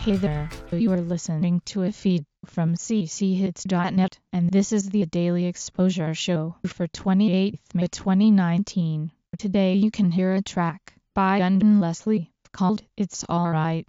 Hey there, you are listening to a feed from cchits.net, and this is the Daily Exposure Show for 28th May 2019. Today you can hear a track by Undone Leslie called It's Alright.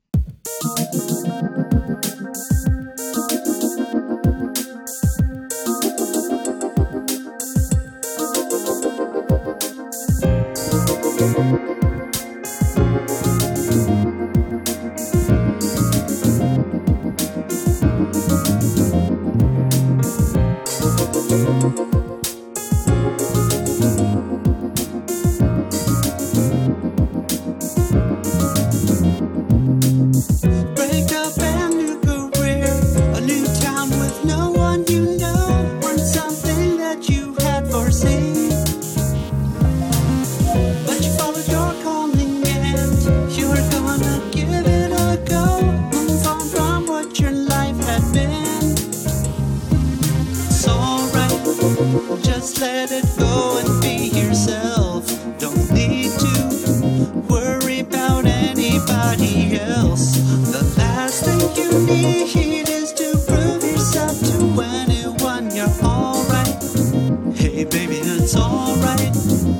Just let it go and be yourself. Don't need to worry about anybody else. The last thing you need is to prove yourself to anyone. You're alright. Hey baby, it's alright.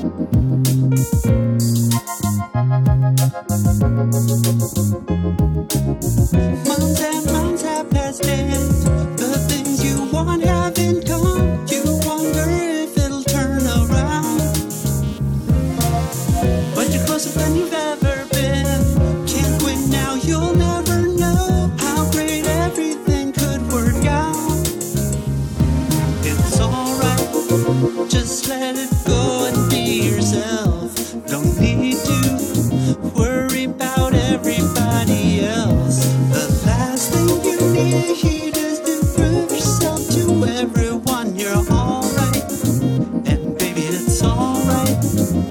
Months and months have passed and the things you want haven't come. You wonder if it'll turn around, but you're closer than you've ever been. Can't quit now, you'll never know how great everything could work out. It's alright, just let it go and be yourself. Don't need to worry about everybody else. The last thing you need is to prove yourself to everyone. You're alright, and baby, it's alright.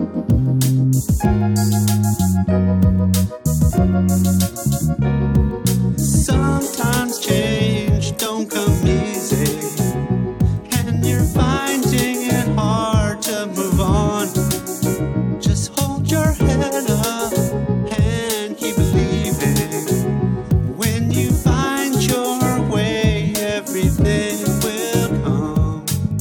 Sometimes change don't come easy, and you're finding it hard to move on. Just hold your head up and keep believing. When you find your way, everything will come.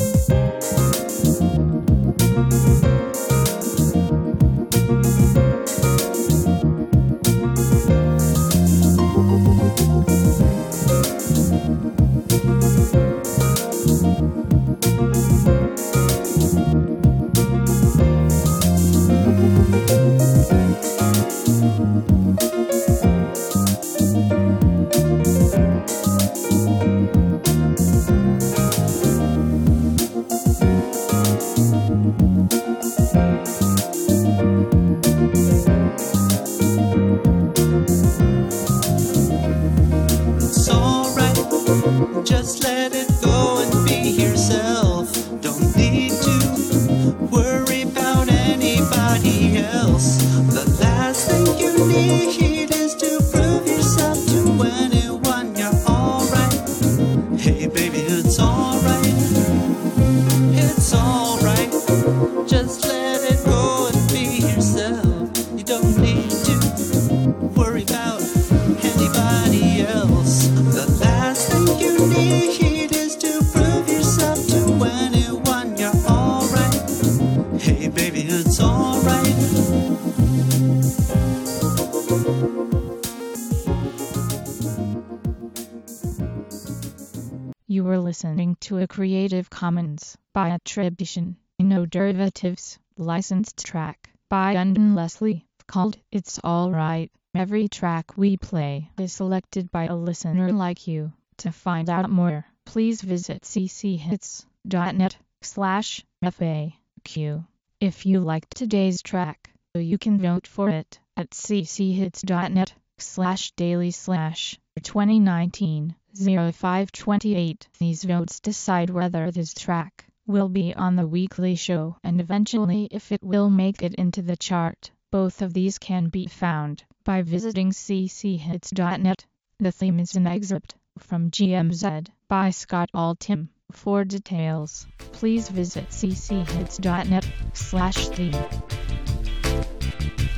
It's alright, just let it go and be yourself. Don't need to worry about anybody else. The last thing you need is to prove yourself to anyone. You're alright. Hey baby, it's alright. It's alright, just let it go and be yourself. You don't need to worry about anybody else. The last thing you need is to prove yourself to anyone. You're alright. Hey baby, it's alright. You were listening to a Creative Commons by attribution, no derivatives, licensed track by Undone Leslie called It's Alright. Every track we play is selected by a listener like you. To find out more, please visit cchits.net/FAQ. If you liked today's track, you can vote for it at cchits.net/daily/2019-0528. These votes decide whether this track will be on the weekly show and eventually if it will make it into the chart. Both of these can be found by visiting cchits.net. The theme is an excerpt from GMZ by Scott Altham. For details, please visit cchits.net/theme.